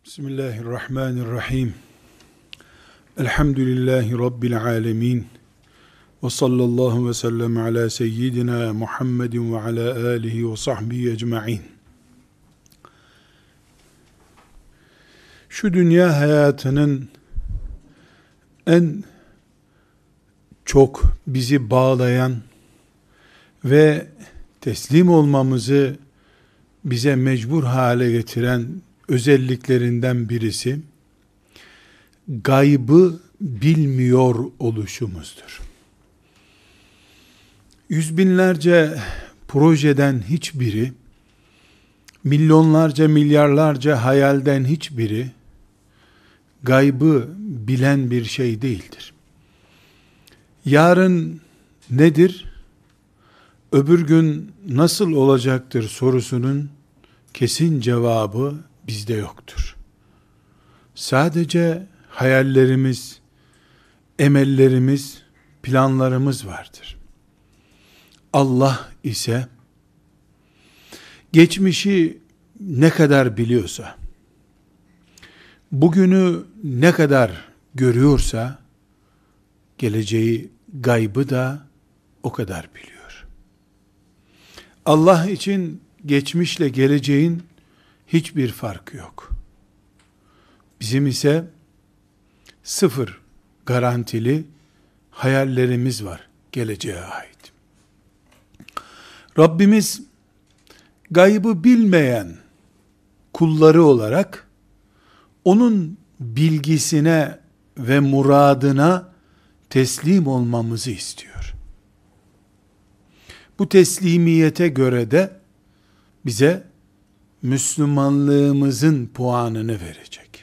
Bismillahirrahmanirrahim. Elhamdülillahi Rabbil alemin. Ve sallallahu ve sellem ala seyyidina Muhammedin ve ala alihi ve sahbihi ecma'in. Şu dünya hayatının en çok bizi bağlayan ve teslim olmamızı bize mecbur hale getiren özelliklerinden birisi, gaybı bilmiyor oluşumuzdur. Yüz binlerce projeden hiçbiri, milyonlarca, milyarlarca hayalden hiçbiri, gaybı bilen bir şey değildir. Yarın nedir? Öbür gün nasıl olacaktır sorusunun kesin cevabı bizde yoktur. Sadece hayallerimiz, emellerimiz, planlarımız vardır. Allah ise geçmişi ne kadar biliyorsa, bugünü ne kadar görüyorsa, geleceği, gaybı da o kadar biliyor. Allah için geçmişle geleceğin hiçbir farkı yok. Bizim ise sıfır garantili hayallerimiz var geleceğe ait. Rabbimiz gaybı bilmeyen kulları olarak onun bilgisine ve muradına teslim olmamızı istiyor. Bu teslimiyete göre de bize Müslümanlığımızın puanını verecek.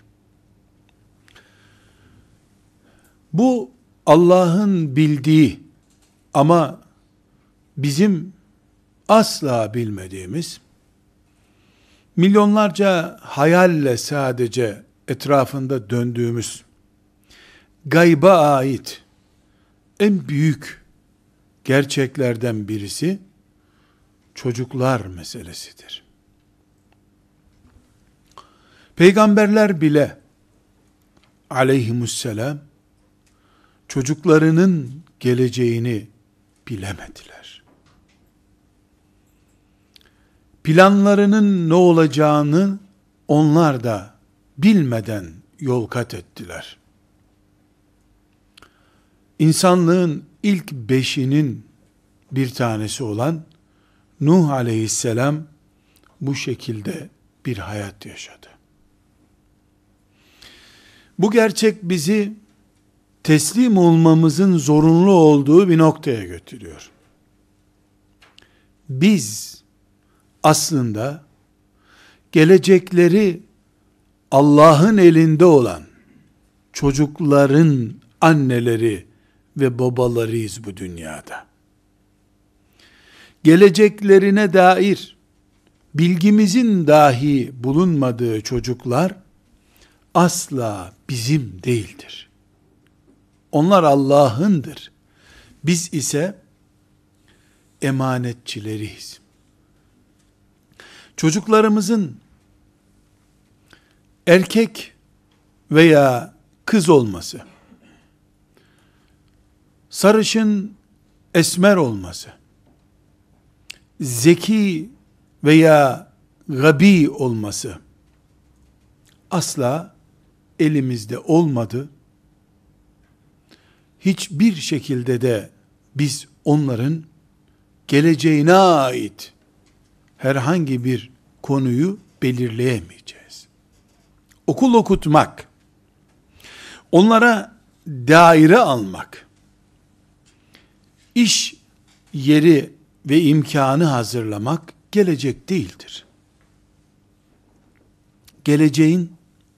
Bu Allah'ın bildiği ama bizim asla bilmediğimiz, milyonlarca hayalle sadece etrafında döndüğümüz gayba ait en büyük gerçeklerden birisi çocuklar meselesidir. Peygamberler bile aleyhisselam çocuklarının geleceğini bilemediler. Planlarının ne olacağını onlar da bilmeden yol kat ettiler. İnsanlığın ilk beşinin bir tanesi olan Nuh aleyhisselam bu şekilde bir hayat yaşadı. Bu gerçek bizi teslim olmamızın zorunlu olduğu bir noktaya götürüyor. Biz aslında gelecekleri Allah'ın elinde olan çocukların anneleri ve babalarıyız bu dünyada. Geleceklerine dair bilgimizin dahi bulunmadığı çocuklar asla bizim değildir. Onlar Allah'ındır. Biz ise emanetçileriyiz. Çocuklarımızın erkek veya kız olması, sarışın, esmer olması, zeki veya gabi olması asla elimizde olmadı. Hiçbir şekilde de biz onların geleceğine ait herhangi bir konuyu belirleyemeyeceğiz. Okul okutmak, onlara daire almak, iş yeri ve imkanı hazırlamak gelecek değildir. Geleceğin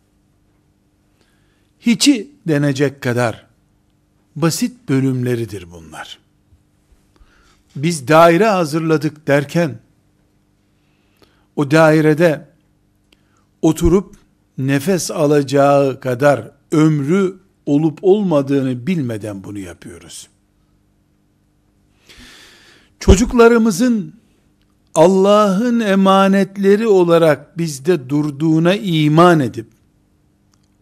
hiçi denecek kadar basit bölümleridir bunlar. Biz daire hazırladık derken, o dairede oturup nefes alacağı kadar ömrü olup olmadığını bilmeden bunu yapıyoruz. Çocuklarımızın Allah'ın emanetleri olarak bizde durduğuna iman edip,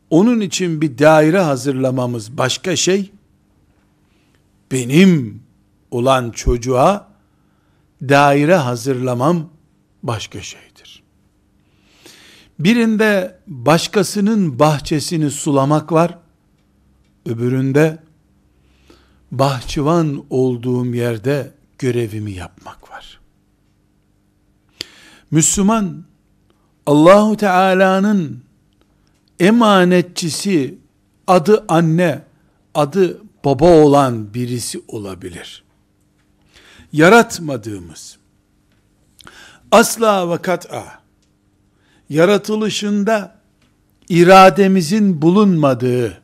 onun için bir daire hazırlamamız başka şey, benim olan çocuğa daire hazırlamam başka şeydir. Birinde başkasının bahçesini sulamak var, öbüründe bahçıvan olduğum yerde görevimi yapmak var. Müslüman, Allahu Teala'nın emanetçisi, adı anne, adı baba olan birisi olabilir. Yaratmadığımız, asla ve kat'a, yaratılışında irademizin bulunmadığı,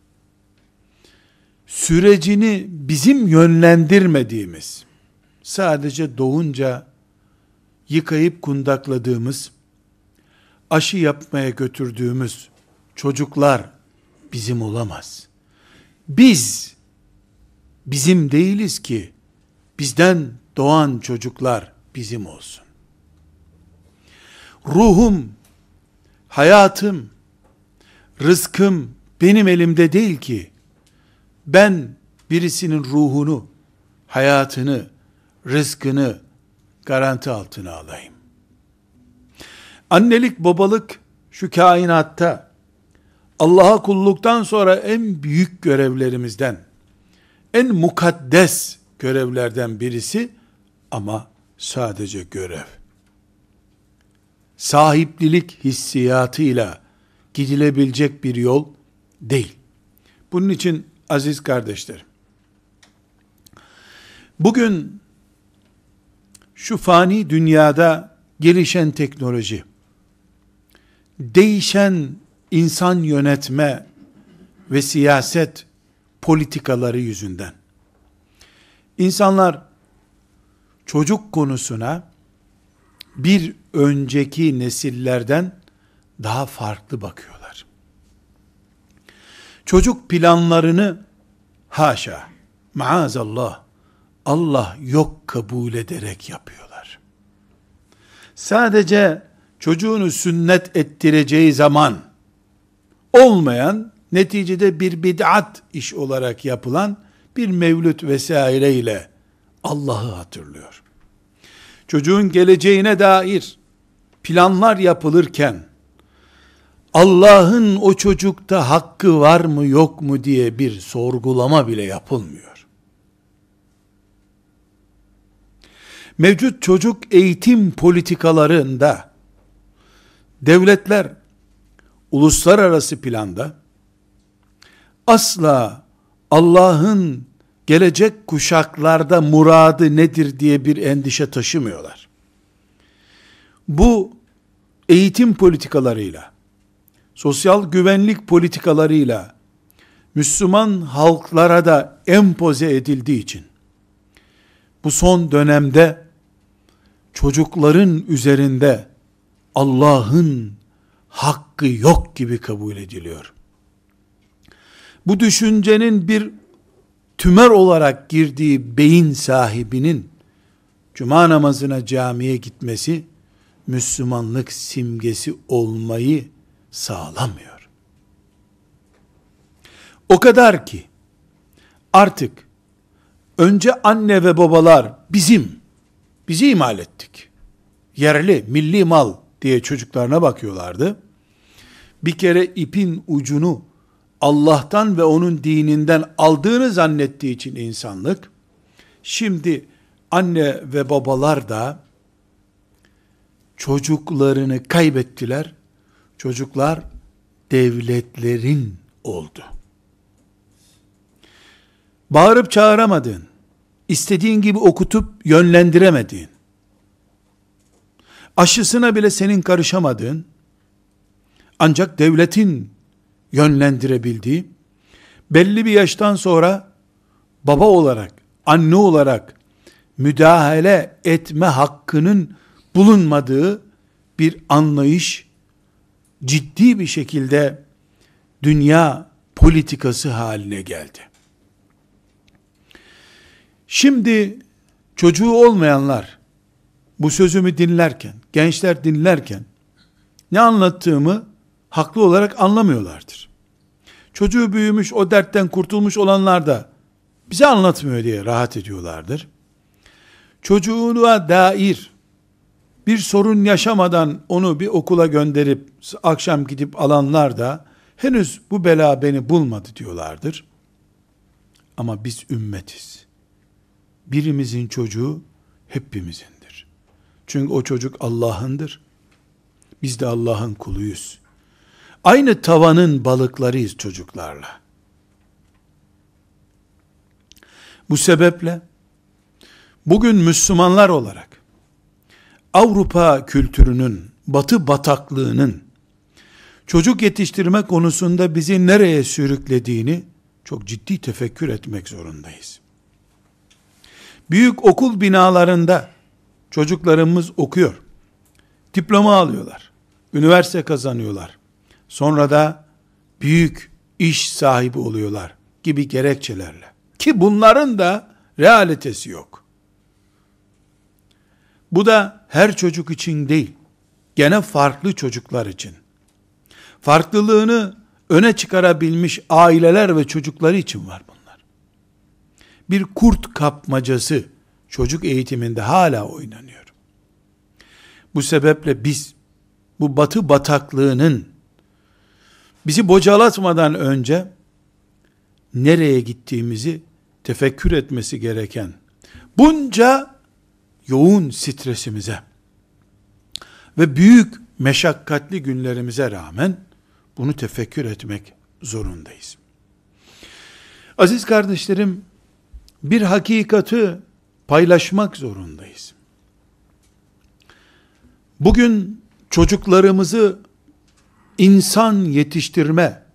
sürecini bizim yönlendirmediğimiz, sadece doğunca yıkayıp kundakladığımız, aşı yapmaya götürdüğümüz çocuklar bizim olamaz. Biz, bizim değiliz ki, bizden doğan çocuklar bizim olsun. Ruhum, hayatım, rızkım benim elimde değil ki, ben birisinin ruhunu, hayatını, rızkını garanti altına alayım. Annelik, babalık şu kainatta Allah'a kulluktan sonra en büyük görevlerimizden, en mukaddes görevlerden birisi, ama sadece görev. Sahiplilik hissiyatıyla gidilebilecek bir yol değil. Bunun için aziz kardeşlerim, bugün şu fani dünyada gelişen teknoloji, değişen insan yönetme ve siyaset politikaları yüzünden insanlar çocuk konusuna bir önceki nesillerden daha farklı bakıyorlar. Çocuk planlarını haşa, maazallah, Allah yok kabul ederek yapıyorlar. Sadece çocuğunu sünnet ettireceği zaman olmayan, neticede bir bid'at iş olarak yapılan bir mevlüt vesaireyle Allah'ı hatırlıyor. Çocuğun geleceğine dair planlar yapılırken Allah'ın o çocukta hakkı var mı yok mu diye bir sorgulama bile yapılmıyor. Mevcut çocuk eğitim politikalarında devletler uluslararası planda asla Allah'ın gelecek kuşaklarda muradı nedir diye bir endişe taşımıyorlar. Bu eğitim politikalarıyla, sosyal güvenlik politikalarıyla Müslüman halklara da empoze edildiği için bu son dönemde çocukların üzerinde Allah'ın hakkı yok gibi kabul ediliyor. Bu düşüncenin bir tümör olarak girdiği beyin sahibinin cuma namazına camiye gitmesi Müslümanlık simgesi olmayı sağlamıyor. O kadar ki artık önce anne ve babalar bizi imal ettik, yerli, milli mal diye çocuklarına bakıyorlardı. Bir kere ipin ucunu Allah'tan ve onun dininden aldığını zannettiği için insanlık, şimdi anne ve babalar da çocuklarını kaybettiler. Çocuklar devletlerin oldu. Bağırıp çağıramadığın, istediğin gibi okutup yönlendiremediğin, aşısına bile senin karışamadığın, ancak devletin yönlendirebildiği, belli bir yaştan sonra baba olarak, anne olarak müdahale etme hakkının bulunmadığı bir anlayış ciddi bir şekilde dünya politikası haline geldi. Şimdi çocuğu olmayanlar bu sözümü dinlerken, gençler dinlerken ne anlattığımı haklı olarak anlamıyorlardır. Çocuğu büyümüş, o dertten kurtulmuş olanlar da bize anlatmıyor diye rahat ediyorlardır. Çocuğuna dair bir sorun yaşamadan onu bir okula gönderip akşam gidip alanlar da henüz bu bela beni bulmadı diyorlardır. Ama biz ümmetiz. Birimizin çocuğu hepimizindir. Çünkü o çocuk Allah'ındır. Biz de Allah'ın kuluyuz. Aynı tavanın balıklarıyız çocuklarla. Bu sebeple bugün Müslümanlar olarak Avrupa kültürünün, Batı bataklığının çocuk yetiştirme konusunda bizi nereye sürüklediğini çok ciddi tefekkür etmek zorundayız. Büyük okul binalarında çocuklarımız okuyor. Diploma alıyorlar. Üniversite kazanıyorlar. Sonra da büyük iş sahibi oluyorlar gibi gerekçelerle. Ki bunların da realitesi yok. Bu da her çocuk için değil, gene farklı çocuklar için. Farklılığını öne çıkarabilmiş aileler ve çocukları için var bunlar. Bir kurt kapmacası çocuk eğitiminde hala oynanıyor. Bu sebeple biz bu Batı bataklığının bizi bocalatmadan önce nereye gittiğimizi tefekkür etmesi gereken bunca yoğun stresimize ve büyük meşakkatli günlerimize rağmen bunu tefekkür etmek zorundayız. Aziz kardeşlerim, bir hakikati paylaşmak zorundayız. Bugün çocuklarımızı insan yetiştirme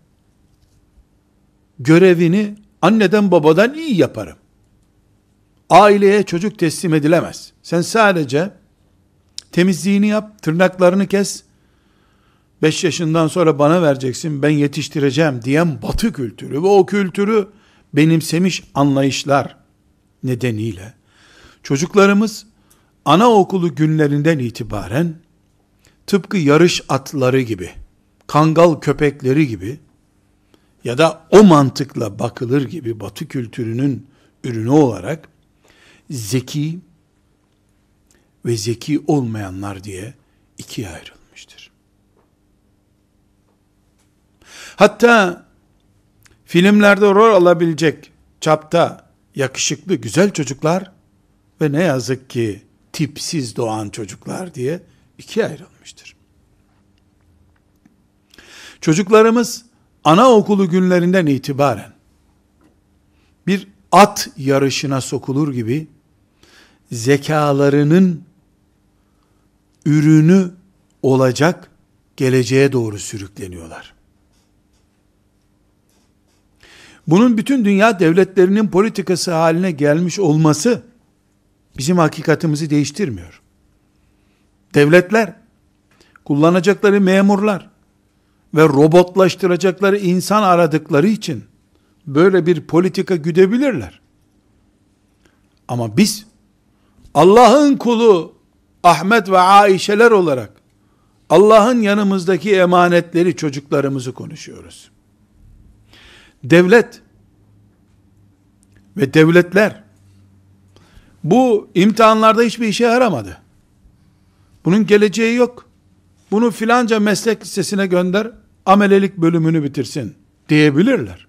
görevini anneden babadan iyi yaparım. Aileye çocuk teslim edilemez. Sen sadece temizliğini yap, tırnaklarını kes, 5 yaşından sonra bana vereceksin, ben yetiştireceğim diyen Batı kültürü ve o kültürü benimsemiş anlayışlar nedeniyle çocuklarımız anaokulu günlerinden itibaren tıpkı yarış atları gibi, kangal köpekleri gibi ya da o mantıkla bakılır gibi Batı kültürünün ürünü olarak zeki ve zeki olmayanlar diye ikiye ayrılmıştır. Hatta filmlerde rol alabilecek çapta yakışıklı, güzel çocuklar ve ne yazık ki tipsiz doğan çocuklar diye ikiye ayrılmıştır. Çocuklarımız anaokulu günlerinden itibaren bir at yarışına sokulur gibi zekalarının ürünü olacak geleceğe doğru sürükleniyorlar. Bunun bütün dünya devletlerinin politikası haline gelmiş olması bizim hakikatimizi değiştirmiyor. Devletler, kullanacakları memurlar ve robotlaştıracakları insan aradıkları için böyle bir politika güdebilirler. Ama biz Allah'ın kulu Ahmet ve Ayşeler olarak Allah'ın yanımızdaki emanetleri, çocuklarımızı konuşuyoruz. Devlet ve devletler bu imtihanlarda hiçbir işe yaramadı. Bunun geleceği yok. Bunu filanca meslek lisesine gönder, amelelik bölümünü bitirsin diyebilirler.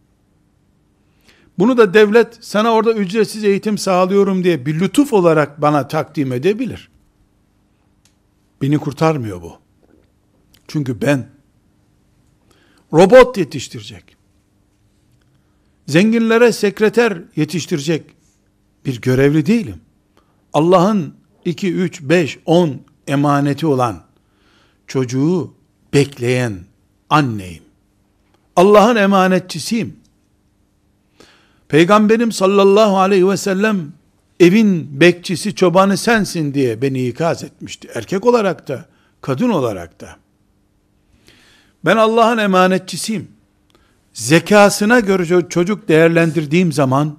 Bunu da devlet sana orada ücretsiz eğitim sağlıyorum diye bir lütuf olarak bana takdim edebilir. Beni kurtarmıyor bu. Çünkü ben robot yetiştirecek, zenginlere sekreter yetiştirecek bir görevli değilim. Allah'ın 2, 3, 5, 10 emaneti olan çocuğu bekleyen anneyim. Allah'ın emanetçisiyim. Peygamberim sallallahu aleyhi ve sellem evin bekçisi, çobanı sensin diye beni ikaz etmişti. Erkek olarak da, kadın olarak da. Ben Allah'ın emanetçisiyim. Zekasına göre çocuk değerlendirdiğim zaman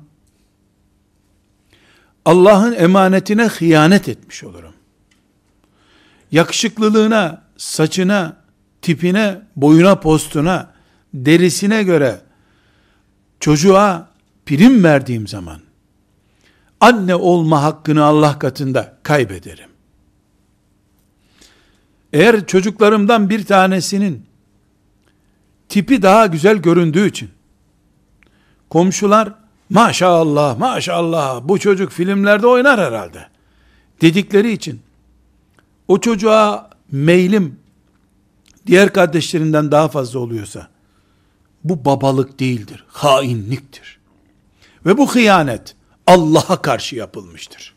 Allah'ın emanetine hıyanet etmiş olurum. Yakışıklılığına, saçına, tipine, boyuna, postuna, derisine göre çocuğa prim verdiğim zaman, anne olma hakkını Allah katında kaybederim. Eğer çocuklarımdan bir tanesinin tipi daha güzel göründüğü için, komşular maşallah maşallah bu çocuk filmlerde oynar herhalde dedikleri için, o çocuğa meylim diğer kardeşlerinden daha fazla oluyorsa, bu babalık değildir, hainliktir. Ve bu hıyanet Allah'a karşı yapılmıştır.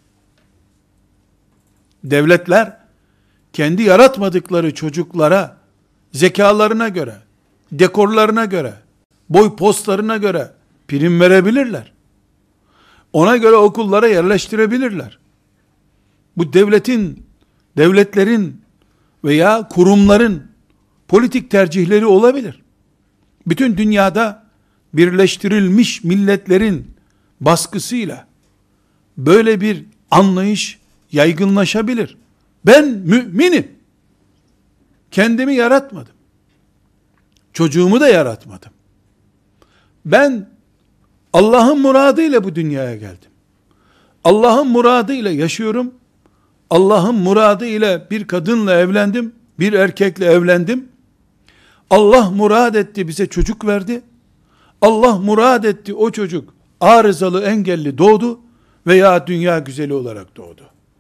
Devletler kendi yaratmadıkları çocuklara zekalarına göre, dekorlarına göre, boy postlarına göre prim verebilirler. Ona göre okullara yerleştirebilirler. Bu devletlerin veya kurumların politik tercihleri olabilir. Bütün dünyada Birleştirilmiş Milletler'in baskısıyla böyle bir anlayış yaygınlaşabilir. Ben müminim. Kendimi yaratmadım. Çocuğumu da yaratmadım. Ben Allah'ın muradıyla bu dünyaya geldim. Allah'ın muradıyla yaşıyorum. Allah'ın muradıyla bir kadınla evlendim. Bir erkekle evlendim. Allah murad etti, bize çocuk verdi. Allah murad etti, o çocuk arızalı, engelli doğdu veya dünya güzeli olarak doğdu.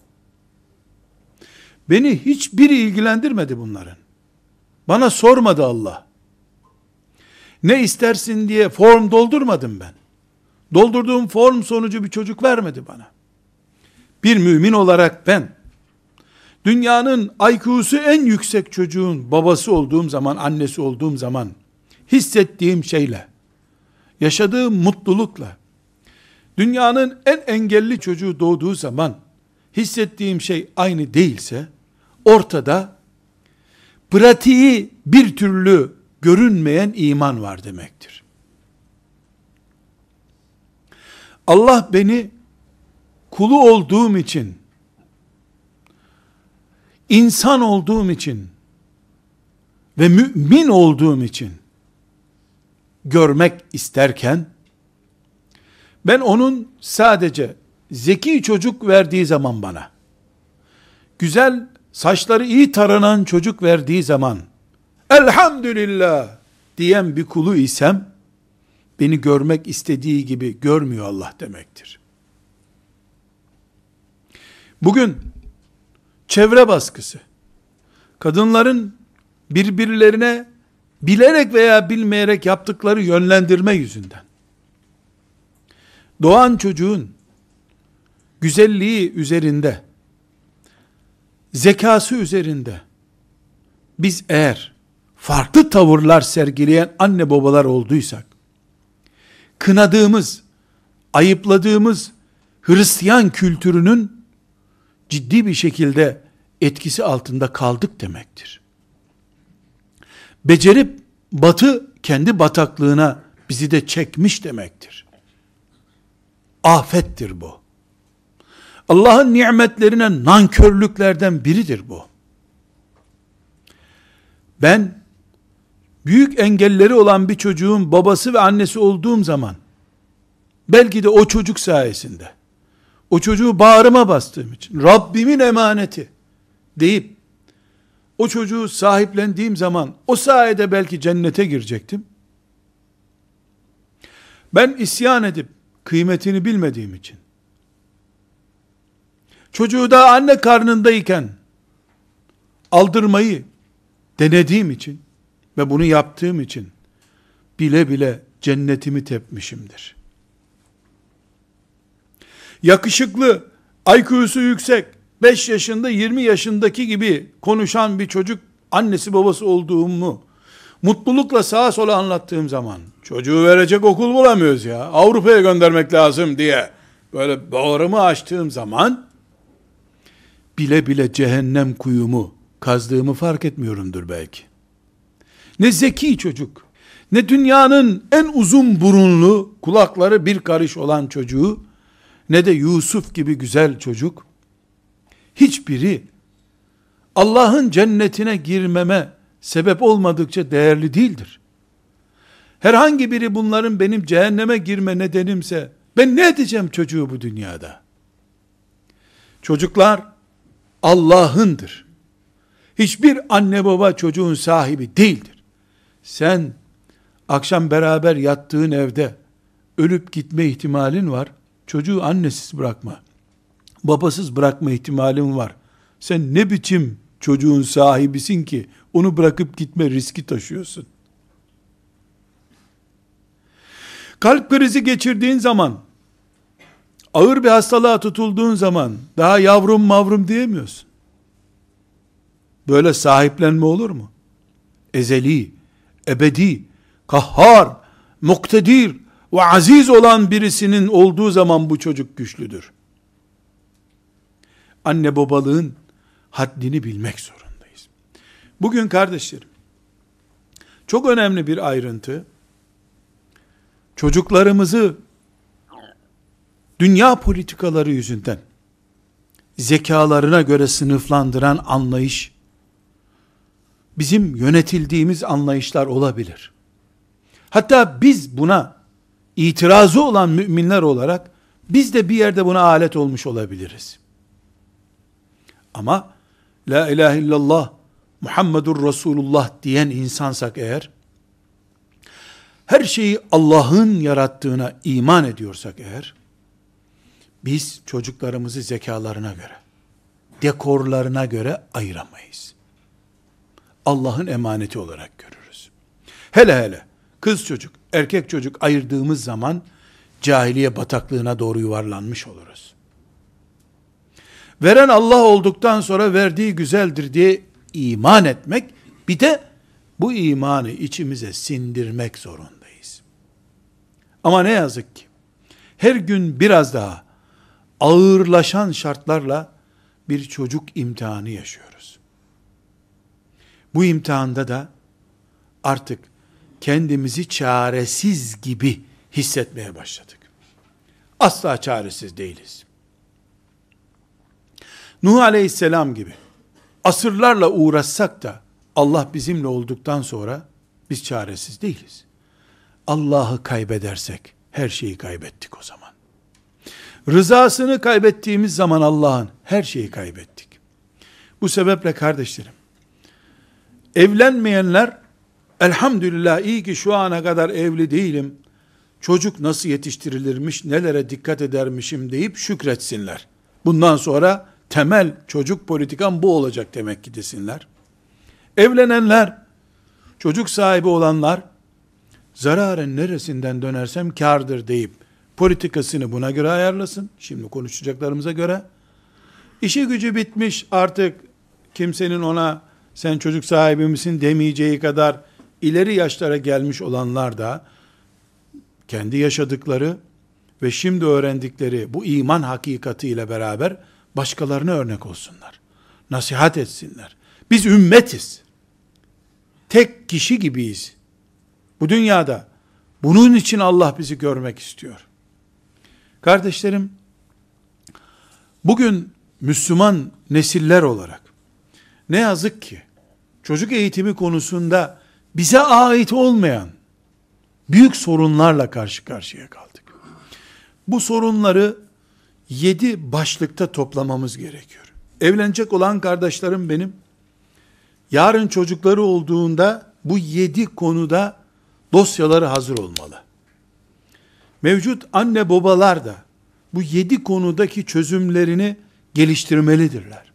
Beni hiçbiri ilgilendirmedi bunların. Bana sormadı Allah. Ne istersin diye form doldurmadım ben. Doldurduğum form sonucu bir çocuk vermedi bana. Bir mümin olarak ben, dünyanın IQ'su en yüksek çocuğun babası olduğum zaman, annesi olduğum zaman, hissettiğim şeyle, yaşadığım mutlulukla, dünyanın en engelli çocuğu doğduğu zaman, hissettiğim şey aynı değilse, ortada, pratiği bir türlü görünmeyen iman var demektir. Allah beni, kulu olduğum için, insan olduğum için ve mümin olduğum için görmek isterken, ben onun sadece zeki çocuk verdiği zaman bana, güzel, saçları iyi taranan çocuk verdiği zaman, elhamdülillah diyen bir kulu isem, beni görmek istediği gibi görmüyor Allah demektir. Bugün, çevre baskısı, kadınların birbirlerine bilerek veya bilmeyerek yaptıkları yönlendirme yüzünden, doğan çocuğun güzelliği üzerinde, zekası üzerinde, biz eğer farklı tavırlar sergileyen anne babalar olduysak, kınadığımız, ayıpladığımız Hristiyan kültürünün ciddi bir şekilde etkisi altında kaldık demektir. Becerip Batı kendi bataklığına bizi de çekmiş demektir. Afettir bu. Allah'ın nimetlerine nankörlüklerden biridir bu. Ben büyük engelleri olan bir çocuğun babası ve annesi olduğum zaman, belki de o çocuk sayesinde, o çocuğu bağrıma bastığım için, Rabbimin emaneti deyip, o çocuğu sahiplendiğim zaman, o sayede belki cennete girecektim. Ben isyan edip, kıymetini bilmediğim için, çocuğu da anne karnındayken, aldırmayı denediğim için, ve bunu yaptığım için, bile bile cennetimi tepmişimdir. Yakışıklı, IQ'su yüksek, 5 yaşında 20 yaşındaki gibi konuşan bir çocuk annesi babası olduğumu mutlulukla sağa sola anlattığım zaman, çocuğu verecek okul bulamıyoruz ya, Avrupa'ya göndermek lazım diye böyle bağrımı açtığım zaman, bile bile cehennem kuyumu kazdığımı fark etmiyorumdur belki. Ne zeki çocuk, ne dünyanın en uzun burunlu, kulakları bir karış olan çocuğu, ne de Yusuf gibi güzel çocuk, hiçbiri Allah'ın cennetine girmeme sebep olmadıkça değerli değildir. herhangi biri bunların benim cehenneme girme nedenimse, ben ne edeceğim çocuğu bu dünyada? Çocuklar Allah'ındır. Hiçbir anne baba çocuğun sahibi değildir. Sen akşam beraber yattığın evde ölüp gitme ihtimalin var. Çocuğu annesiz bırakma, babasız bırakma ihtimalin var. Sen ne biçim çocuğun sahibisin ki onu bırakıp gitme riski taşıyorsun? Kalp krizi geçirdiğin zaman, ağır bir hastalığa tutulduğun zaman daha yavrum mavrum diyemiyorsun. Böyle sahiplenme olur mu? Ezeli, ebedi, kahhar, muktedir ve aziz olan birisinin olduğu zaman bu çocuk güçlüdür. Anne babalığın haddini bilmek zorundayız. Bugün kardeşlerim, çok önemli bir ayrıntı, çocuklarımızı dünya politikaları yüzünden zekalarına göre sınıflandıran anlayış, bizim yönetildiğimiz anlayışlar olabilir. Hatta biz buna itirazı olan müminler olarak, biz de bir yerde buna alet olmuş olabiliriz. Ama la ilahe illallah Muhammedur Resulullah diyen insansak eğer, her şeyi Allah'ın yarattığına iman ediyorsak eğer, biz çocuklarımızı zekalarına göre, dekorlarına göre ayıramayız. Allah'ın emaneti olarak görürüz. Hele hele kız çocuk, erkek çocuk ayırdığımız zaman cahiliye bataklığına doğru yuvarlanmış oluruz. Veren Allah olduktan sonra verdiği güzeldir diye iman etmek, bir de bu imanı içimize sindirmek zorundayız. Ama ne yazık ki her gün biraz daha ağırlaşan şartlarla bir çocuk imtihanı yaşıyoruz. Bu imtihanda da artık kendimizi çaresiz gibi hissetmeye başladık. Asla çaresiz değiliz. Nuh aleyhisselam gibi asırlarla uğraşsak da Allah bizimle olduktan sonra biz çaresiz değiliz. Allah'ı kaybedersek her şeyi kaybettik o zaman. Rızasını kaybettiğimiz zaman Allah'ın her şeyi kaybettik. Bu sebeple kardeşlerim, evlenmeyenler, elhamdülillah iyi ki şu ana kadar evli değilim, çocuk nasıl yetiştirilirmiş, nelere dikkat edermişim deyip şükretsinler. Bundan sonra temel çocuk politikam bu olacak demek ki desinler. Evlenenler, çocuk sahibi olanlar, zararın neresinden dönersem kârdır deyip, politikasını buna göre ayarlasın. Şimdi konuşacaklarımıza göre. İşi gücü bitmiş, artık kimsenin ona sen çocuk sahibi misin demeyeceği kadar ileri yaşlara gelmiş olanlar da kendi yaşadıkları ve şimdi öğrendikleri bu iman hakikatiyle beraber başkalarına örnek olsunlar. Nasihat etsinler. Biz ümmetiz. Tek kişi gibiyiz. Bu dünyada bunun için Allah bizi görmek istiyor. Kardeşlerim, bugün Müslüman nesiller olarak ne yazık ki çocuk eğitimi konusunda bize ait olmayan büyük sorunlarla karşı karşıya kaldık. Bu sorunları 7 başlıkta toplamamız gerekiyor. Evlenecek olan kardeşlerim benim, yarın çocukları olduğunda bu 7 konuda dosyaları hazır olmalı. Mevcut anne babalar da bu 7 konudaki çözümlerini geliştirmelidirler.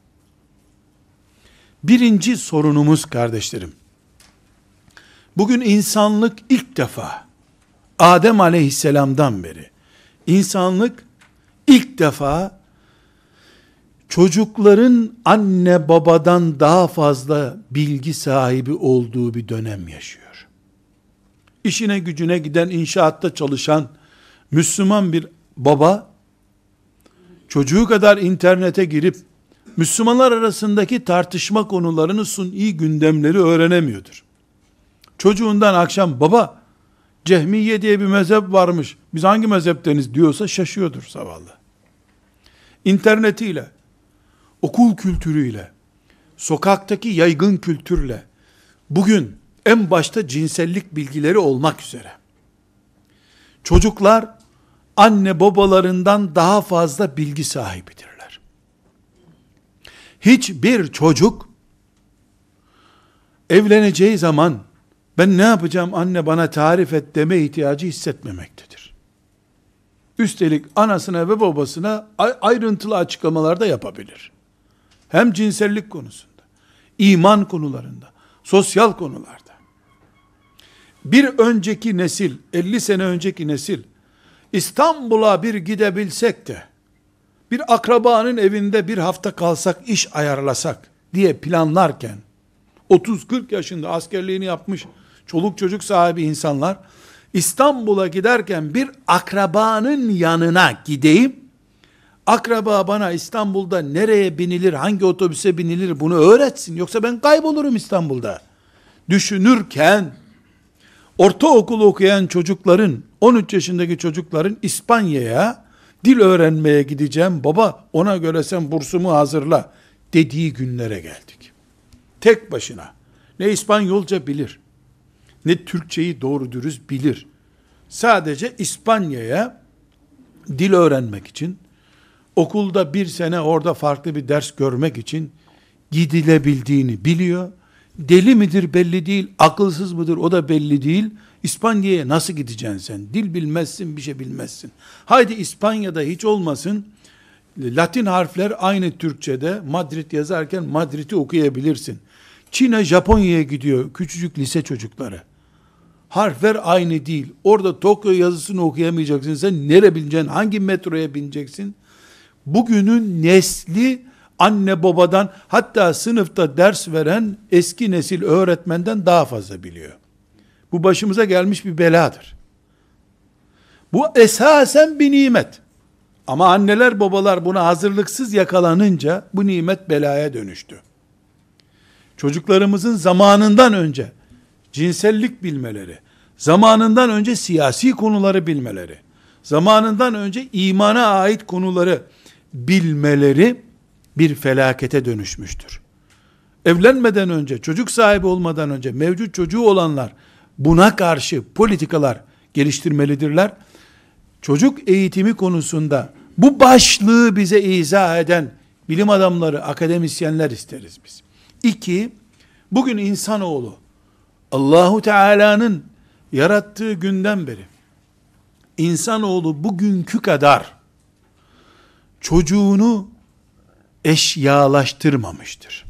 Birinci sorunumuz kardeşlerim, bugün insanlık ilk defa, Adem aleyhisselamdan beri, insanlık ilk defa çocukların anne babadan daha fazla bilgi sahibi olduğu bir dönem yaşıyor. İşine gücüne giden, inşaatta çalışan Müslüman bir baba, çocuğu kadar internete girip, Müslümanlar arasındaki tartışma konularını, suni gündemleri öğrenemiyordur. Çocuğundan akşam, baba, Cehmiye diye bir mezhep varmış, biz hangi mezhepteniz diyorsa şaşıyordur zavallı. İnternetiyle, okul kültürüyle, sokaktaki yaygın kültürle, bugün En başta cinsellik bilgileri olmak üzere. Çocuklar anne babalarından daha fazla bilgi sahibidirler. Hiçbir çocuk evleneceği zaman ben ne yapacağım anne bana tarif et deme ihtiyacı hissetmemektedir. Üstelik anasına ve babasına ayrıntılı açıklamalar da yapabilir. Hem cinsellik konusunda, iman konularında, sosyal konularda. Bir önceki nesil, 50 sene önceki nesil, İstanbul'a bir gidebilsek de, bir akrabanın evinde bir hafta kalsak, iş ayarlasak diye planlarken, 30-40 yaşında askerliğini yapmış, çoluk çocuk sahibi insanlar, İstanbul'a giderken bir akrabanın yanına gideyim, akraba bana İstanbul'da nereye binilir, hangi otobüse binilir bunu öğretsin, yoksa ben kaybolurum İstanbul'da düşünürken, ortaokul okuyan çocukların, 13 yaşındaki çocukların İspanya'ya dil öğrenmeye gideceğim, baba ona göre sen bursumu hazırla dediği günlere geldik. Tek başına ne İspanyolca bilir, ne Türkçeyi doğru dürüst bilir. Sadece İspanya'ya dil öğrenmek için, okulda bir sene orada farklı bir ders görmek için gidilebildiğini biliyor. Deli midir belli değil, akılsız mıdır o da belli değil. İspanya'ya nasıl gideceksin sen? Dil bilmezsin, bir şey bilmezsin. Haydi İspanya'da hiç olmasın, Latin harfler aynı Türkçe'de, Madrid yazarken Madrid'i okuyabilirsin. Çin'e, Japonya'ya gidiyor küçücük lise çocukları. Harfler aynı değil. Orada Tokyo yazısını okuyamayacaksın. Sen nereye bineceksin? Hangi metroya bineceksin? Bugünün nesli anne babadan, hatta sınıfta ders veren eski nesil öğretmenden daha fazla biliyor. Bu başımıza gelmiş bir beladır. Bu esasen bir nimet. Ama anneler babalar buna hazırlıksız yakalanınca bu nimet belaya dönüştü. Çocuklarımızın zamanından önce cinsellik bilmeleri, zamanından önce siyasi konuları bilmeleri, zamanından önce imana ait konuları bilmeleri bir felakete dönüşmüştür. Evlenmeden önce, çocuk sahibi olmadan önce mevcut çocuğu olanlar buna karşı politikalar geliştirmelidirler. Çocuk eğitimi konusunda bu başlığı bize izah eden bilim adamları, akademisyenler isteriz biz. 2, bugün insanoğlu Allahu Teala'nın yarattığı günden beri insanoğlu bugünkü kadar çocuğunu eşyalaştırmamıştır.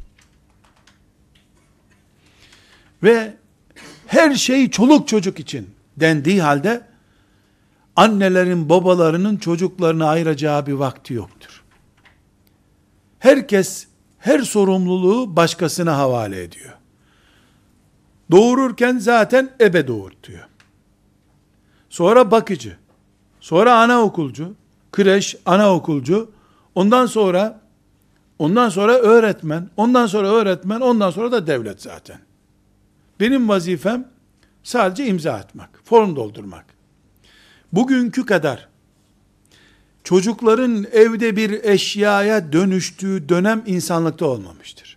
Ve her şey çoluk çocuk için dendiği halde annelerin, babalarının çocuklarına ayıracağı bir vakti yoktur. Herkes her sorumluluğu başkasına havale ediyor. Doğururken zaten ebe doğurtuyor. Sonra bakıcı, sonra anaokulcu, kreş, anaokulcu, ondan sonra öğretmen, ondan sonra da devlet zaten. Benim vazifem sadece imza atmak, form doldurmak. Bugünkü kadar çocukların evde bir eşyaya dönüştüğü dönem insanlıkta olmamıştır.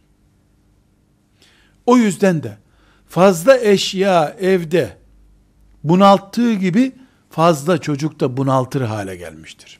O yüzden de fazla eşya evde bunalttığı gibi fazla çocuk da bunaltır hale gelmiştir.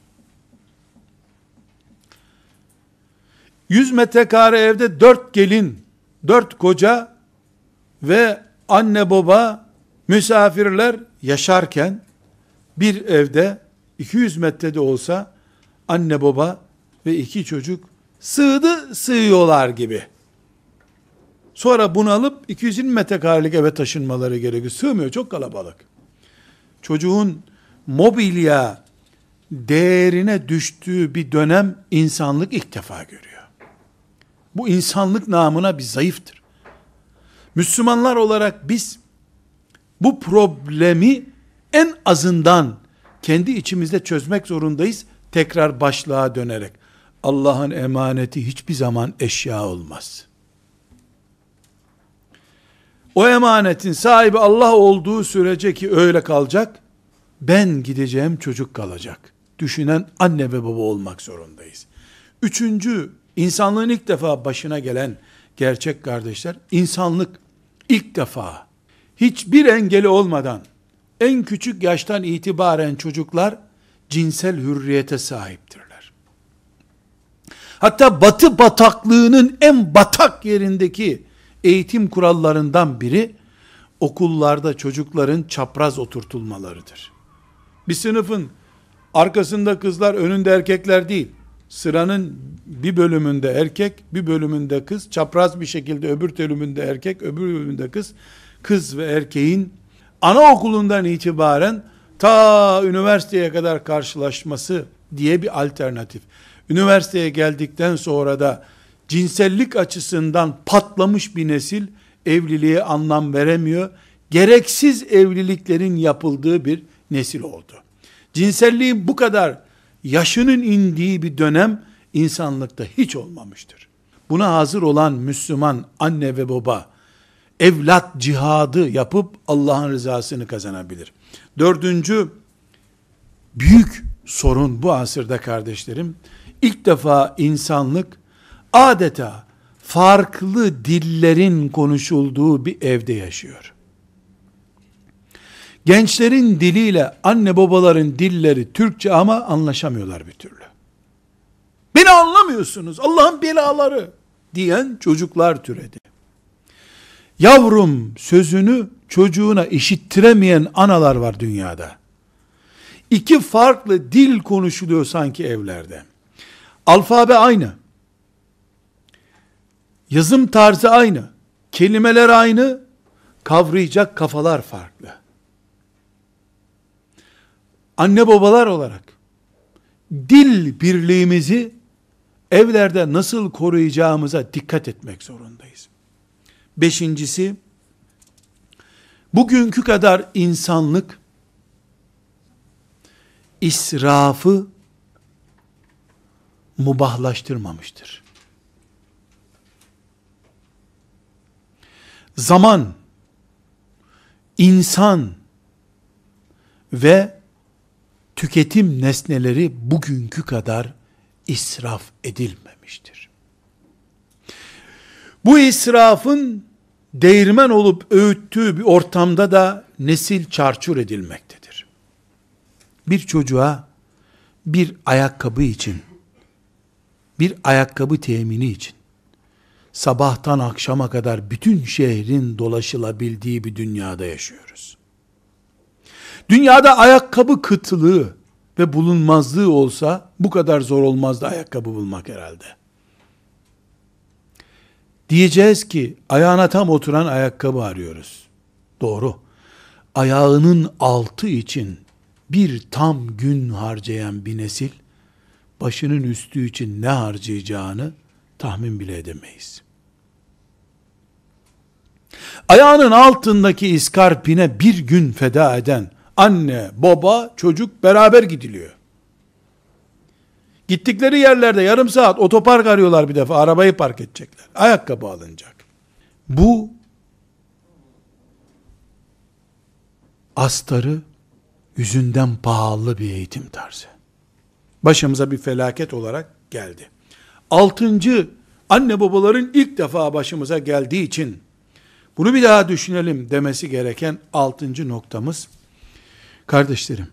100 metrekare evde 4 gelin, 4 koca ve anne baba, misafirler yaşarken bir evde 200 metrede olsa anne baba ve 2 çocuk sığıyorlar gibi. Sonra bunalıp 220 metrekarelik eve taşınmaları gerekiyor. Sığmıyor, çok kalabalık. Çocuğun mobilya değerine düştüğü bir dönem insanlık ilk defa görüyor. Bu insanlık namına bir zayıftır. Müslümanlar olarak biz bu problemi en azından kendi içimizde çözmek zorundayız. Tekrar başlığa dönerek. Allah'ın emaneti hiçbir zaman eşya olmaz. O emanetin sahibi Allah olduğu sürece ki öyle kalacak, ben gideceğim çocuk kalacak düşünen anne ve baba olmak zorundayız. 3. insanlığın ilk defa başına gelen gerçek kardeşler, insanlık ilk defa hiçbir engeli olmadan, en küçük yaştan itibaren çocuklar cinsel hürriyete sahiptirler. Hatta Batı bataklığının en batak yerindeki eğitim kurallarından biri, okullarda çocukların çapraz oturtulmalarıdır. Bir sınıfın arkasında kızlar, önünde erkekler değil, sıranın bir bölümünde erkek, bir bölümünde kız, çapraz bir şekilde öbür bölümünde erkek, öbür bölümünde kız, kız ve erkeğin anaokulundan itibaren ta üniversiteye kadar karşılaşması diye bir alternatif. Üniversiteye geldikten sonra da cinsellik açısından patlamış bir nesil evliliğe anlam veremiyor. Gereksiz evliliklerin yapıldığı bir nesil oldu. Cinselliğin bu kadar yaşının indiği bir dönem insanlıkta hiç olmamıştır. Buna hazır olan Müslüman anne ve baba evlat cihadı yapıp Allah'ın rızasını kazanabilir. Dördüncü büyük sorun bu asırda kardeşlerim, ilk defa insanlık adeta farklı dillerin konuşulduğu bir evde yaşıyor. Gençlerin diliyle anne babaların dilleri Türkçe ama anlaşamıyorlar bir türlü. Beni anlamıyorsunuz, Allah'ın belaları diyen çocuklar türedi. Yavrum sözünü çocuğuna işittiremeyen analar var dünyada. İki farklı dil konuşuluyor sanki evlerde. Alfabe aynı. Yazım tarzı aynı. Kelimeler aynı. Kavrayacak kafalar farklı. Anne babalar olarak dil birliğimizi evlerde nasıl koruyacağımıza dikkat etmek zorundayız. Beşincisi, bugünkü kadar insanlık israfı mubahlaştırmamıştır. Zaman, insan ve tüketim nesneleri bugünkü kadar israf edilmemiştir. Bu israfın değirmen olup öğüttüğü bir ortamda da nesil çarçur edilmektedir. Bir çocuğa bir ayakkabı için, bir ayakkabı temini için, sabahtan akşama kadar bütün şehrin dolaşılabildiği bir dünyada yaşıyoruz. Dünyada ayakkabı kıtlığı ve bulunmazlığı olsa, bu kadar zor olmazdı ayakkabı bulmak herhalde. Diyeceğiz ki, ayağına tam oturan ayakkabı arıyoruz. Doğru. Ayağının altı için bir tam gün harcayan bir nesil, başının üstü için ne harcayacağını tahmin bile edemeyiz. Ayağının altındaki iskarpine bir gün feda eden anne, baba, çocuk beraber gidiliyor. Gittikleri yerlerde yarım saat otopark arıyorlar bir defa, arabayı park edecekler. Ayakkabı alınacak. Bu astarı yüzünden pahalı bir eğitim tarzı. Başımıza bir felaket olarak geldi. Altıncı, anne babaların ilk defa başımıza geldiği için bunu bir daha düşünelim demesi gereken altıncı noktamız, kardeşlerim,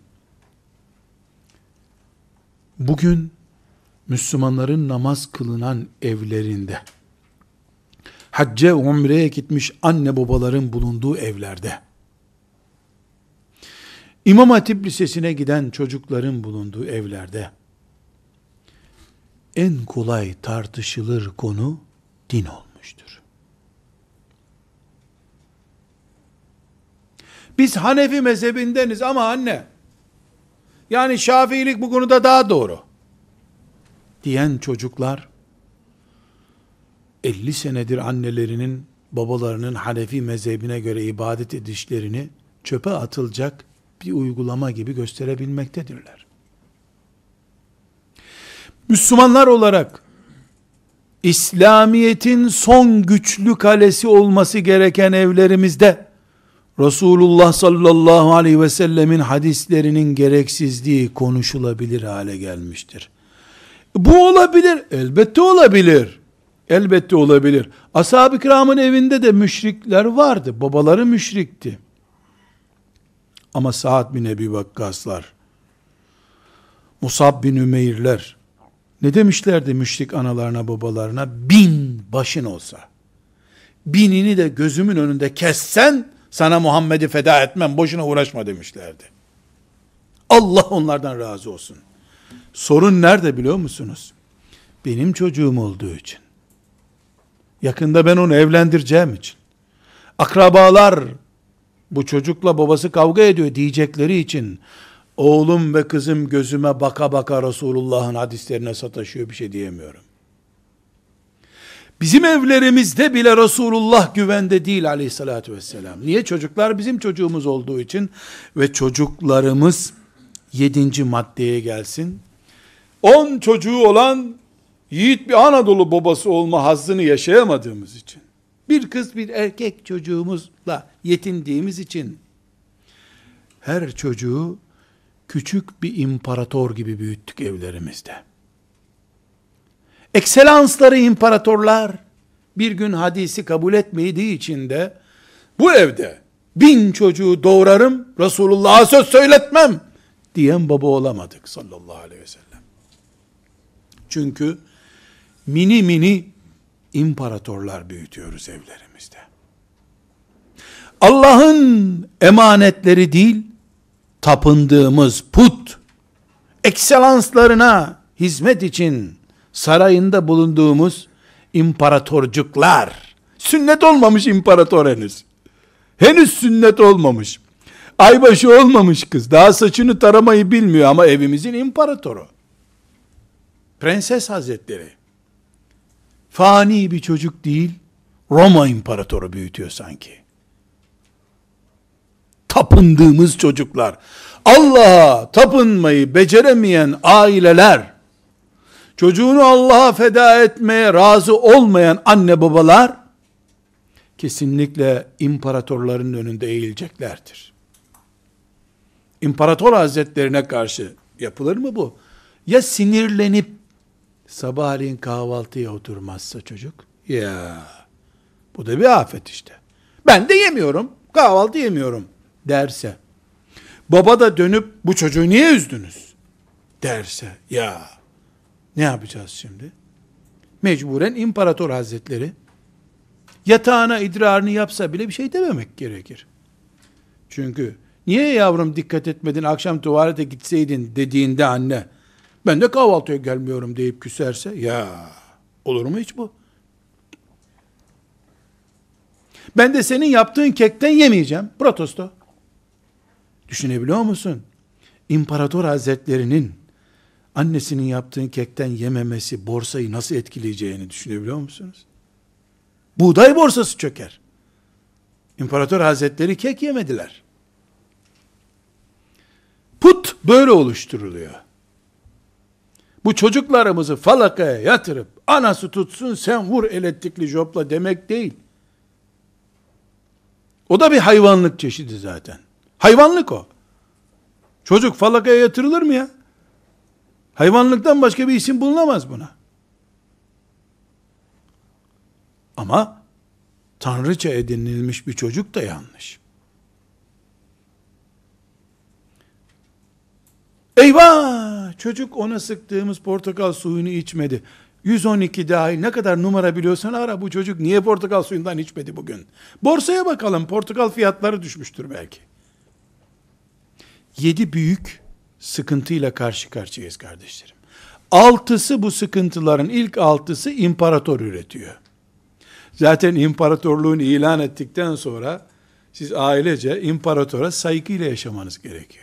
bugün Müslümanların namaz kılınan evlerinde, hacca, umreye gitmiş anne babaların bulunduğu evlerde, İmam Hatip Lisesi'ne giden çocukların bulunduğu evlerde, en kolay tartışılır konu din olmuştur. Biz Hanefi mezhebindeniz ama anne, yani Şafiilik bu konuda daha doğru diyen çocuklar, 50 senedir annelerinin, babalarının Hanefi mezhebine göre ibadet edişlerini çöpe atılacak bir uygulama gibi gösterebilmektedirler. Müslümanlar olarak İslamiyet'in son güçlü kalesi olması gereken evlerimizde Resulullah sallallahu aleyhi ve sellemin hadislerinin gereksizliği konuşulabilir hale gelmiştir. Bu olabilir, elbette olabilir. Elbette olabilir. Ashab-ı kiramın evinde de müşrikler vardı. Babaları müşrikti. Ama Sa'd bin Ebi Vakkaslar, Musab bin Ümeyrler ne demişlerdi müşrik analarına babalarına? 1000 başın olsa, 1000'ini de gözümün önünde kessen sana Muhammed'i feda etmem, boşuna uğraşma demişlerdi. Allah onlardan razı olsun. Sorun nerede biliyor musunuz? Benim çocuğum olduğu için. Yakında ben onu evlendireceğim için. Akrabalar bu çocukla babası kavga ediyor diyecekleri için oğlum ve kızım gözüme baka baka Resulullah'ın hadislerine sataşıyor, bir şey diyemiyorum. Bizim evlerimizde bile Resulullah güvende değil aleyhissalatü vesselam. Niye? Çocuklar bizim çocuğumuz olduğu için ve çocuklarımız 7. maddeye gelsin. 10 çocuğu olan yiğit bir Anadolu babası olma hazzını yaşayamadığımız için, bir kız bir erkek çocuğumuzla yetindiğimiz için, her çocuğu küçük bir imparator gibi büyüttük evlerimizde. Ekselansları imparatorlar, bir gün hadisi kabul etmediği için de, bu evde 1000 çocuğu doğurarım, Resulullah'a söz söyletmem, diyen baba olamadık sallallahu aleyhi ve sellem. Çünkü mini mini imparatorlar büyütüyoruz evlerimizde. Allah'ın emanetleri değil, tapındığımız put, ekselanslarına hizmet için sarayında bulunduğumuz imparatorcuklar, sünnet olmamış imparator henüz. Henüz sünnet olmamış. Aybaşı olmamış kız. Daha saçını taramayı bilmiyor ama evimizin imparatoru. Prenses Hazretleri. Fani bir çocuk değil, Roma imparatoru büyütüyor sanki. Tapındığımız çocuklar, Allah'a tapınmayı beceremeyen aileler, çocuğunu Allah'a feda etmeye razı olmayan anne babalar, kesinlikle imparatorların önünde eğileceklerdir. İmparator hazretlerine karşı yapılır mı bu? Ya sinirlenip sabahleyin kahvaltıya oturmazsa çocuk? Ya bu da bir afet işte. Ben de yemiyorum, kahvaltı yemiyorum derse, baba da dönüp bu çocuğu niye üzdünüz derse, ya ne yapacağız şimdi? Mecburen imparator hazretleri yatağına idrarını yapsa bile bir şey dememek gerekir. Çünkü niye yavrum dikkat etmedin, akşam tuvalete gitseydin dediğinde anne, ben de kahvaltıya gelmiyorum deyip küserse, ya olur mu hiç bu? Ben de senin yaptığın kekten yemeyeceğim, protesto. Düşünebiliyor musun? İmparator hazretlerinin annesinin yaptığı kekten yememesi borsayı nasıl etkileyeceğini düşünebiliyor musunuz? Buğday borsası çöker. İmparator hazretleri kek yemediler. Put böyle oluşturuluyor. Bu çocuklarımızı falakaya yatırıp anası tutsun sen vur elektrikli jopla demek değil. O da bir hayvanlık çeşidi zaten. Hayvanlık o. Çocuk falakaya yatırılır mı ya? Hayvanlıktan başka bir isim bulunamaz buna. Ama tanrıça edinilmiş bir çocuk da yanlış. Eyvah! Çocuk ona sıktığımız portakal suyunu içmedi. 112 dahil ne kadar numara biliyorsan ara, bu çocuk niye portakal suyundan içmedi bugün? Borsaya bakalım, portakal fiyatları düşmüştür belki. 7 büyük sıkıntıyla karşı karşıyayız kardeşlerim. 6'sı bu sıkıntıların ilk 6'sı imparator üretiyor. Zaten imparatorluğunu ilan ettikten sonra siz ailece imparatora saygıyla yaşamanız gerekiyor.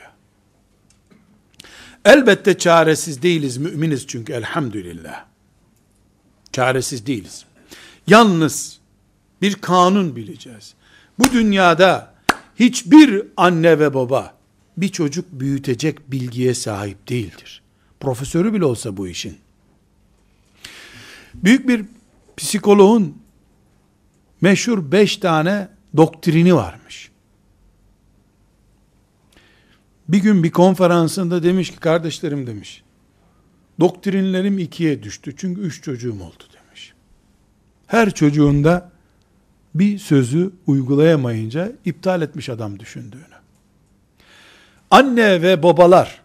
Elbette çaresiz değiliz, müminiz çünkü elhamdülillah. Çaresiz değiliz. Yalnız bir kanun bileceğiz. Bu dünyada hiçbir anne ve baba bir çocuk büyütecek bilgiye sahip değildir. Profesörü bile olsa bu işin. Büyük bir psikoloğun meşhur 5 tane doktrini varmış. Bir gün bir konferansında demiş ki, kardeşlerim demiş, doktrinlerim 2'ye düştü çünkü 3 çocuğum oldu demiş. Her çocuğunda bir sözü uygulayamayınca iptal etmiş adam düşündüğünü. Anne ve babalar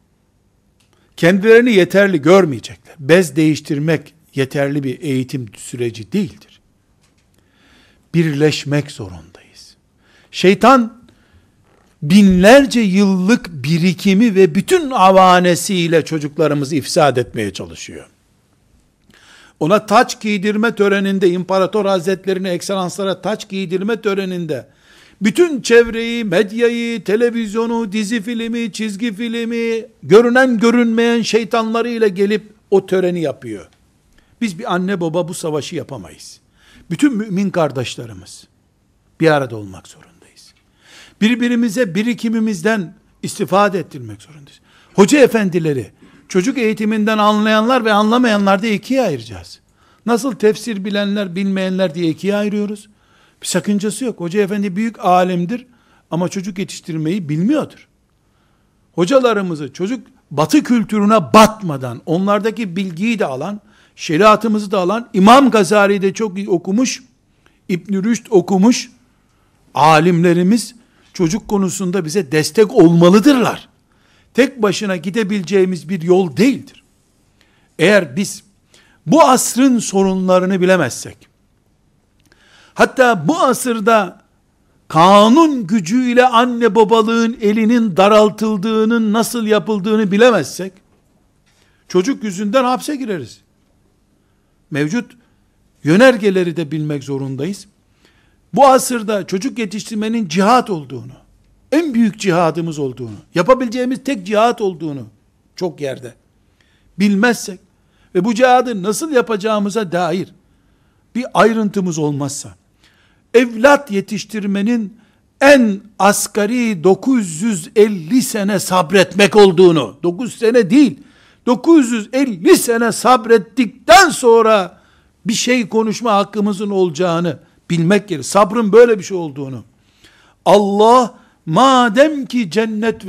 kendilerini yeterli görmeyecekler. Bez değiştirmek yeterli bir eğitim süreci değildir. Birleşmek zorundayız. Şeytan binlerce yıllık birikimi ve bütün avanesiyle çocuklarımızı ifsad etmeye çalışıyor. Ona taç giydirme töreninde, imparator hazretlerine, ekselanslara taç giydirme töreninde, bütün çevreyi, medyayı, televizyonu, dizi filmi, çizgi filmi, görünen görünmeyen şeytanlarıyla gelip o töreni yapıyor. Biz bir anne baba bu savaşı yapamayız. Bütün mümin kardeşlerimiz bir arada olmak zorundayız. Birbirimize birikimimizden istifade ettirmek zorundayız. Hoca efendileri, çocuk eğitiminden anlayanlar ve anlamayanlar diye ikiye ayıracağız. Nasıl tefsir bilenler, bilmeyenler diye ikiye ayırıyoruz. Bir sakıncası yok. Hoca efendi büyük alimdir ama çocuk yetiştirmeyi bilmiyordur. Hocalarımızı çocuk batı kültürüne batmadan, onlardaki bilgiyi de alan, şeriatımızı da alan, İmam Gazali'yi de çok iyi okumuş, İbn-i Rüşd okumuş, alimlerimiz çocuk konusunda bize destek olmalıdırlar. Tek başına gidebileceğimiz bir yol değildir. Eğer biz bu asrın sorunlarını bilemezsek, hatta bu asırda kanun gücüyle anne babalığın elinin daraltıldığının nasıl yapıldığını bilemezsek, çocuk yüzünden hapse gireriz. Mevcut yönergeleri de bilmek zorundayız. Bu asırda çocuk yetiştirmenin cihat olduğunu, en büyük cihadımız olduğunu, yapabileceğimiz tek cihat olduğunu çok yerde bilmezsek ve bu cihadı nasıl yapacağımıza dair bir ayrıntımız olmazsa, evlat yetiştirmenin en asgari 950 sene sabretmek olduğunu, 9 sene değil, 950 sene sabrettikten sonra bir şey konuşma hakkımızın olacağını bilmek gerekir. Sabrın böyle bir şey olduğunu. Allah madem ki cennet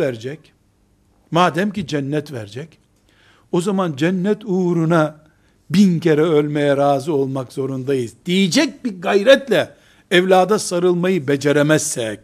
verecek, o zaman cennet uğruna 1000 kere ölmeye razı olmak zorundayız diyecek bir gayretle evlada sarılmayı beceremezsek,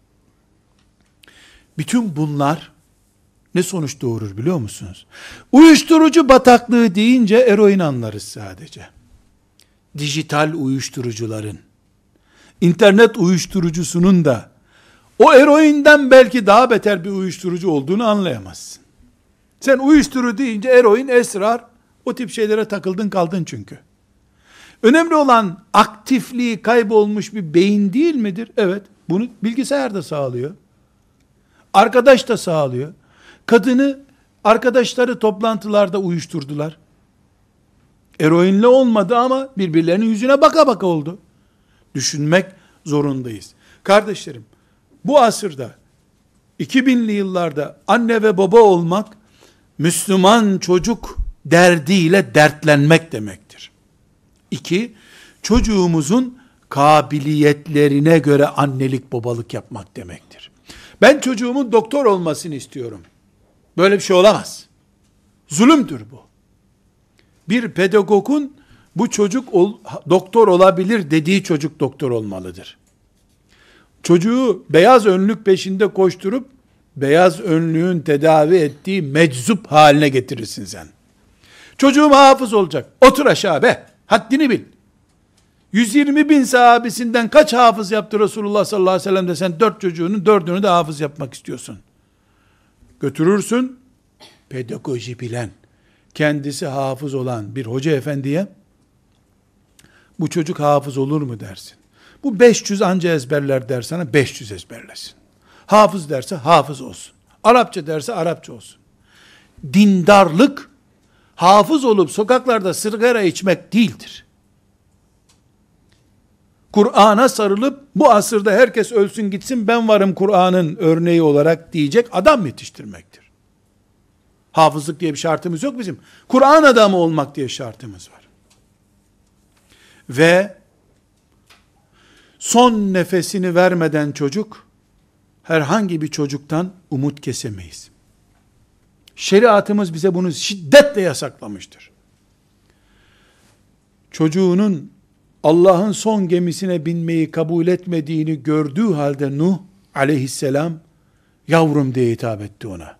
bütün bunlar ne sonuç doğurur biliyor musunuz? Uyuşturucu bataklığı deyince eroin anlarız sadece. Dijital uyuşturucuların, internet uyuşturucusunun da o eroinden belki daha beter bir uyuşturucu olduğunu anlayamazsın. Sen uyuşturucu deyince eroin, esrar, o tip şeylere takıldın kaldın çünkü. Önemli olan aktifliği kaybolmuş bir beyin değil midir? Evet. Bunu bilgisayar da sağlıyor. Arkadaş da sağlıyor. Kadını arkadaşları toplantılarda uyuşturdular. Eroinle olmadı ama birbirlerinin yüzüne baka baka oldu. Düşünmek zorundayız. Kardeşlerim, bu asırda 2000'li yıllarda anne ve baba olmak Müslüman çocuk derdiyle dertlenmek demektir. 2, çocuğumuzun kabiliyetlerine göre annelik babalık yapmak demektir. Ben çocuğumun doktor olmasını istiyorum. Böyle bir şey olamaz. Zulümdür bu. Bir pedagogun bu çocuk doktor olabilir dediği çocuk doktor olmalıdır. Çocuğu beyaz önlük peşinde koşturup beyaz önlüğün tedavi ettiği meczup haline getirirsin sen. Çocuğum hafız olacak. Otur aşağı be. Haddini bil. 120 bin sahabesinden kaç hafız yaptı Resulullah sallallahu aleyhi ve sellem de sen 4 çocuğunun 4'ünü de hafız yapmak istiyorsun. Götürürsün, pedagoji bilen, kendisi hafız olan bir hoca efendiye, bu çocuk hafız olur mu dersin. Bu 500 anca ezberler der sana, 500 ezberlesin. Hafız derse hafız olsun. Arapça derse Arapça olsun. Dindarlık, hafız olup sokaklarda sigara içmek değildir. Kur'an'a sarılıp, bu asırda herkes ölsün gitsin, ben varım Kur'an'ın örneği olarak diyecek adam yetiştirmektir. Hafızlık diye bir şartımız yok bizim. Kur'an adamı olmak diye şartımız var. Ve son nefesini vermeden çocuk, herhangi bir çocuktan umut kesemeyiz. Şeriatımız bize bunu şiddetle yasaklamıştır. Çocuğunun Allah'ın son gemisine binmeyi kabul etmediğini gördüğü halde Nuh aleyhisselam yavrum diye hitap etti ona.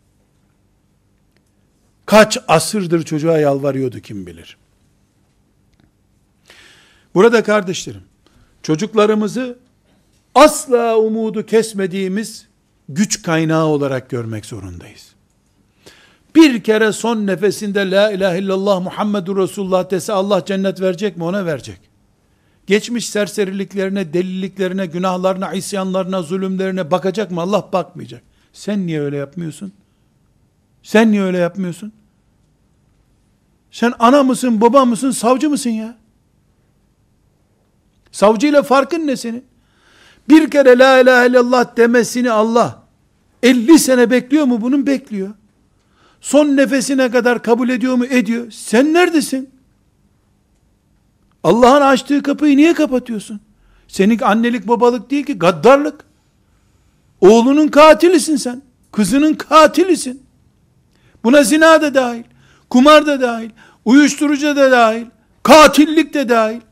Kaç asırdır çocuğa yalvarıyordu kim bilir. Burada kardeşlerim, çocuklarımızı asla umudu kesmediğimiz güç kaynağı olarak görmek zorundayız. Bir kere son nefesinde la ilahe illallah Muhammedur Resulullah dese Allah cennet verecek mi? Ona verecek. Geçmiş serseriliklerine, deliliklerine, günahlarına, isyanlarına, zulümlerine bakacak mı? Allah bakmayacak. Sen niye öyle yapmıyorsun? Sen niye öyle yapmıyorsun? Sen ana mısın, baba mısın, savcı mısın ya? Savcıyla farkın ne senin? Bir kere la ilahe illallah demesini Allah 50 sene bekliyor mu? Bunun bekliyor. Son nefesine kadar kabul ediyor mu? Ediyor. Sen neredesin? Allah'ın açtığı kapıyı niye kapatıyorsun? Senin annelik babalık değil ki, gaddarlık. Oğlunun katilisin sen. Kızının katilisin. Buna zina da dahil, kumar da dahil, uyuşturucu da dahil, katillik de dahil.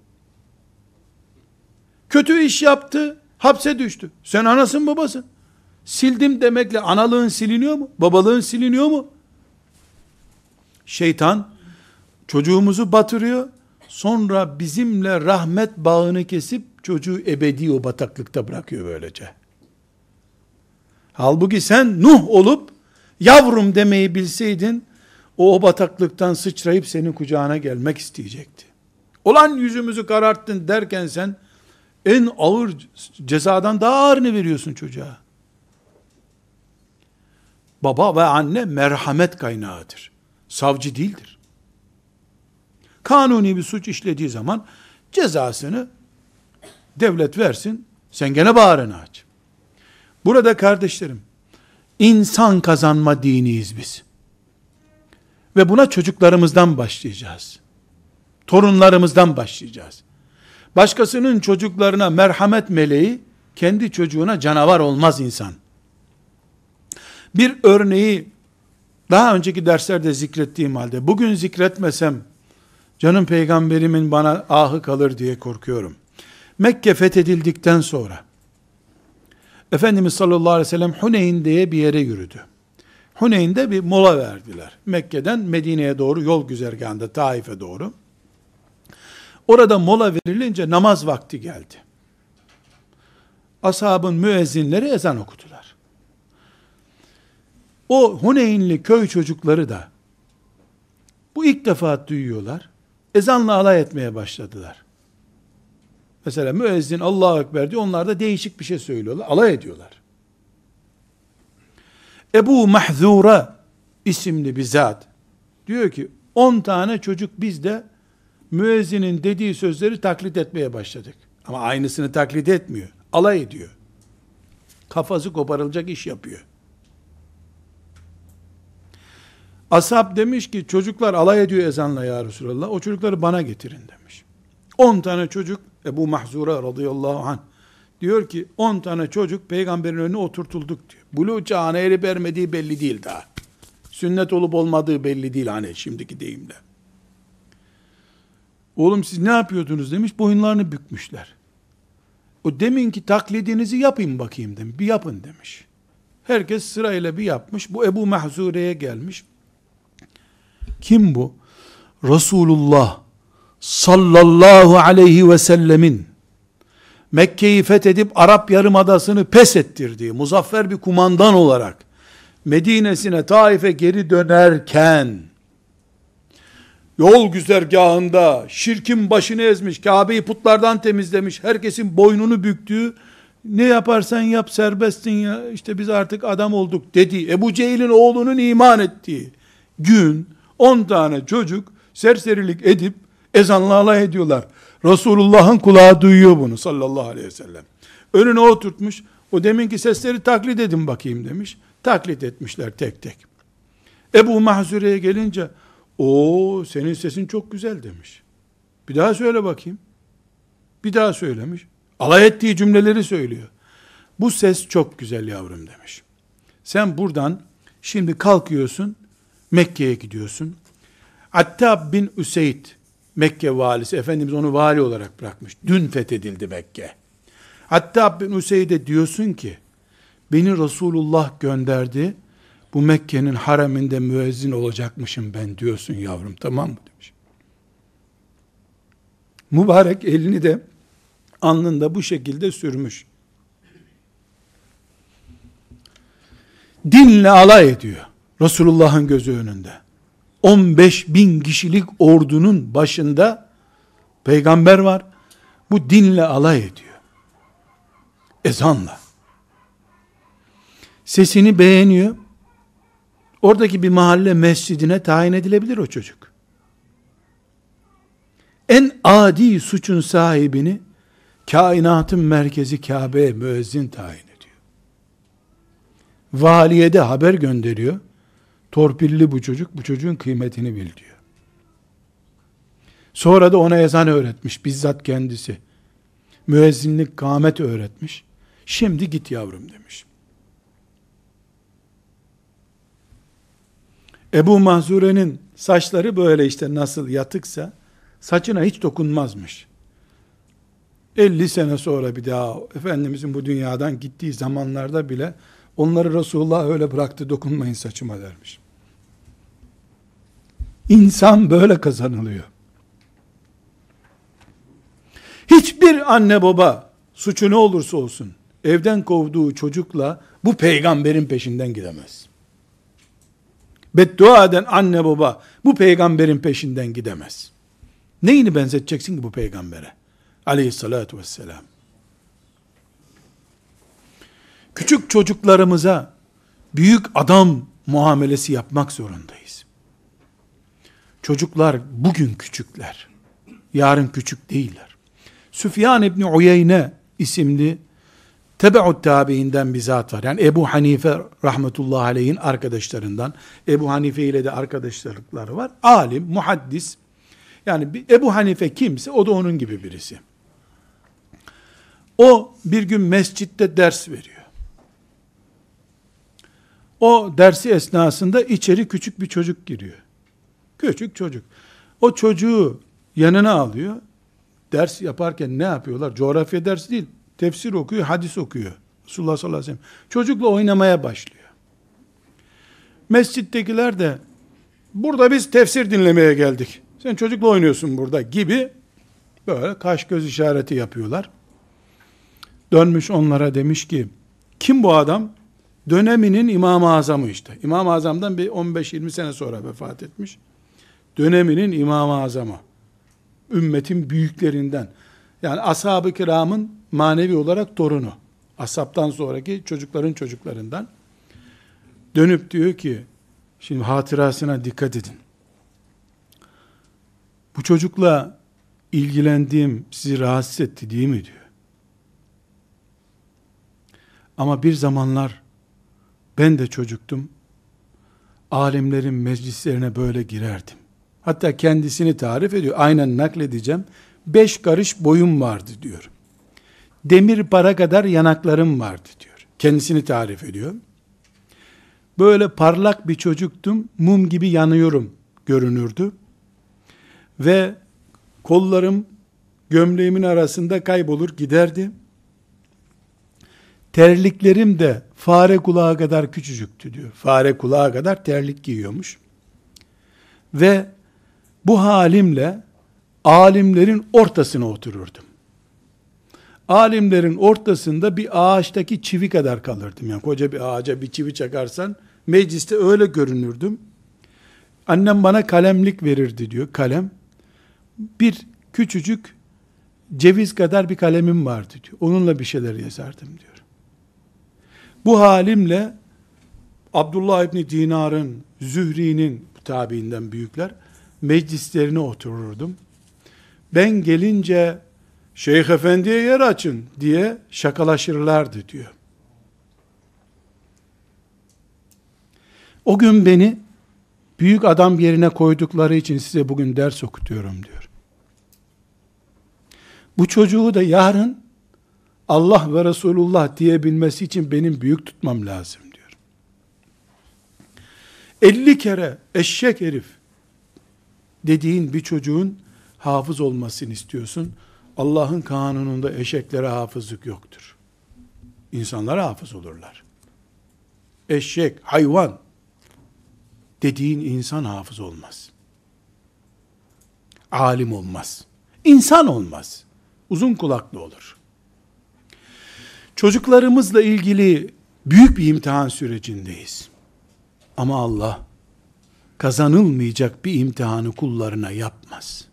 Kötü iş yaptı, hapse düştü. Sen anasın babasın. Sildim demekle analığın siliniyor mu? Babalığın siliniyor mu? Şeytan çocuğumuzu batırıyor. Sonra bizimle rahmet bağını kesip çocuğu ebedi o bataklıkta bırakıyor böylece. Halbuki sen Nuh olup yavrum demeyi bilseydin o bataklıktan sıçrayıp senin kucağına gelmek isteyecekti. Ulan yüzümüzü kararttın derken sen en ağır cezadan daha ağırını veriyorsun çocuğa. Baba ve anne merhamet kaynağıdır. Savcı değildir. Kanuni bir suç işlediği zaman cezasını devlet versin, sen gene bağrını aç. Burada kardeşlerim, insan kazanma diniyiz biz. Ve buna çocuklarımızdan başlayacağız. Torunlarımızdan başlayacağız. Başkasının çocuklarına merhamet meleği, kendi çocuğuna canavar olmaz insan. Bir örneği daha önceki derslerde zikrettiğim halde, bugün zikretmesem, canım peygamberimin bana ahı kalır diye korkuyorum. Mekke fethedildikten sonra, Efendimiz sallallahu aleyhi ve sellem Huneyn diye bir yere yürüdü. Huneyn'de bir mola verdiler. Mekke'den Medine'ye doğru yol güzergahında Taif'e doğru. Orada mola verilince namaz vakti geldi. Ashabın müezzinleri ezan okudular. O Huneynli köy çocukları da bu ilk defa duyuyorlar. Ezanla alay etmeye başladılar. Mesela müezzin Allahu Ekber diyor. Onlar da değişik bir şey söylüyorlar. Alay ediyorlar. Ebu Mahzura isimli bir zat diyor ki 10 tane çocuk biz de müezzinin dediği sözleri taklit etmeye başladık. Ama aynısını taklit etmiyor. Alay ediyor. Kafası koparılacak iş yapıyor. Ashab demiş ki çocuklar alay ediyor ezanla ya Resulallah. O çocukları bana getirin demiş. 10 tane çocuk Ebu Mahzura radıyallahu anh diyor ki 10 tane çocuk peygamberin önüne oturtulduk diyor. Buluğ çağına erip ermediği belli değil daha. Sünnet olup olmadığı belli değil hani şimdiki deyimle. Oğlum siz ne yapıyordunuz demiş. Boyunlarını bükmüşler. O deminki taklidinizi yapayım bakayım demiş. Bir yapın demiş. Herkes sırayla bir yapmış. Bu Ebu Mahzure'ye gelmiş. Kim bu? Resulullah sallallahu aleyhi ve sellemin Mekke'yi fethedip Arap Yarımadası'nı pes ettirdiği muzaffer bir kumandan olarak Medine'sine Taif'e geri dönerken yol güzergahında şirkin başını ezmiş, Kabe'yi putlardan temizlemiş, herkesin boynunu büktüğü, ne yaparsan yap serbestsin ya, işte biz artık adam olduk dedi. Ebu Cehil'in oğlunun iman ettiği gün 10 tane çocuk serserilik edip ezanla alay ediyorlar. Resulullah'ın kulağı duyuyor bunu sallallahu aleyhi ve sellem. Önüne oturtmuş, o deminki sesleri taklit edin bakayım demiş. Taklit etmişler tek tek. Ebu Mahzure'ye gelince, o senin sesin çok güzel demiş. Bir daha söyle bakayım. Bir daha söylemiş. Alay ettiği cümleleri söylüyor. Bu ses çok güzel yavrum demiş. Sen buradan şimdi kalkıyorsun, Mekke'ye gidiyorsun. Attab bin Üseyd Mekke valisi, Efendimiz onu vali olarak bırakmış. Dün fethedildi Mekke. Hatta bin Useyd'e diyorsun ki, beni Resulullah gönderdi, bu Mekke'nin hareminde müezzin olacakmışım ben diyorsun yavrum, tamam mı demiş. Mübarek elini de alnında bu şekilde sürmüş. Dinle alay ediyor Resulullah'ın gözü önünde. 15 bin kişilik ordunun başında peygamber var. Bu dinle alay ediyor. Ezanla. Sesini beğeniyor. Oradaki bir mahalle mescidine tayin edilebilir o çocuk. En adi suçun sahibini kainatın merkezi Kabe'ye müezzin tayin ediyor. Valiye de haber gönderiyor. Torpilli bu çocuk, bu çocuğun kıymetini bil diyor. Sonra da ona ezan öğretmiş, bizzat kendisi. Müezzinlik, kâmet öğretmiş. Şimdi git yavrum demiş. Ebu Mahzure'nin saçları böyle işte nasıl yatıksa, saçına hiç dokunmazmış. 50 sene sonra bir daha Efendimizin bu dünyadan gittiği zamanlarda bile onları Resulullah öyle bıraktı, dokunmayın saçıma dermiş. İnsan böyle kazanılıyor. Hiçbir anne baba suçu ne olursa olsun evden kovduğu çocukla bu peygamberin peşinden gidemez. Beddua eden anne baba bu peygamberin peşinden gidemez. Neyini benzeteceksin ki bu peygambere? Aleyhissalatu vesselam. Küçük çocuklarımıza büyük adam muamelesi yapmak zorundayız. Çocuklar bugün küçükler. Yarın küçük değiller. Süfyan İbni Uyeyne isimli tebe'ut tabiinden bir zat var. Yani Ebu Hanife rahmetullahi aleyhin arkadaşlarından. Ebu Hanife ile de arkadaşlıkları var. Alim, muhaddis. Yani Ebu Hanife kimse o da onun gibi birisi. O bir gün mescitte ders veriyor. O dersi esnasında içeri küçük bir çocuk giriyor. Küçük çocuk. O çocuğu yanına alıyor. Ders yaparken ne yapıyorlar? Coğrafya dersi değil. Tefsir okuyor, hadis okuyor. Resulullah sallallahu aleyhi ve sellem. Çocukla oynamaya başlıyor. Mescittekiler de burada biz tefsir dinlemeye geldik. Sen çocukla oynuyorsun burada gibi böyle kaş göz işareti yapıyorlar. Dönmüş onlara demiş ki, kim bu adam? Döneminin İmam-ı Azamı işte. İmam-ı Azam'dan bir 15-20 sene sonra vefat etmiş. Döneminin İmam-ı Azamı. Ümmetin büyüklerinden. Yani ashab-ı kiramın manevi olarak torunu. Ashabtan sonraki çocukların çocuklarından. Dönüp diyor ki, şimdi hatırasına dikkat edin. Bu çocukla ilgilendiğim sizi rahatsız etti değil mi diyor. Ama bir zamanlar ben de çocuktum. Alimlerin meclislerine böyle girerdim. Hatta kendisini tarif ediyor. Aynen nakledeceğim. 5 karış boyum vardı diyor. Demir para kadar yanaklarım vardı diyor. Kendisini tarif ediyor. Böyle parlak bir çocuktum. Mum gibi yanıyorum görünürdü. Ve kollarım gömleğimin arasında kaybolur giderdi. Terliklerim de fare kulağı kadar küçücüktü diyor. Fare kulağı kadar terlik giyiyormuş. Ve bu halimle alimlerin ortasına otururdum. Alimlerin ortasında bir ağaçtaki çivi kadar kalırdım. Yani koca bir ağaca bir çivi çakarsan mecliste öyle görünürdüm. Annem bana kalemlik verirdi diyor. Kalem. Bir küçücük ceviz kadar bir kalemim vardı diyor. Onunla bir şeyler yazardım diyor. Bu halimle Abdullah İbni Dinar'ın, Zühri'nin tabiinden büyükler meclislerine otururdum. Ben gelince Şeyh Efendi'ye yer açın diye şakalaşırlardı diyor. O gün beni büyük adam yerine koydukları için size bugün ders okutuyorum diyor. Bu çocuğu da yarın Allah ve Resulullah diyebilmesi için benim büyük tutmam lazım diyor. 50 kere eşek herif dediğin bir çocuğun hafız olmasını istiyorsun. Allah'ın kanununda eşeklere hafızlık yoktur. İnsanlar hafız olurlar. Eşek, hayvan dediğin insan hafız olmaz. Alim olmaz. İnsan olmaz. Uzun kulaklı olur. Çocuklarımızla ilgili büyük bir imtihan sürecindeyiz. Ama Allah kazanılmayacak bir imtihanı kullarına yapmaz.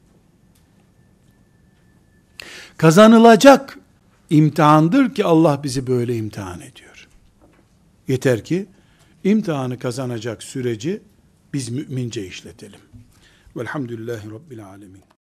Kazanılacak imtihandır ki Allah bizi böyle imtihan ediyor. Yeter ki imtihanı kazanacak süreci biz mümince işletelim. Velhamdülillahi Rabbil alemin.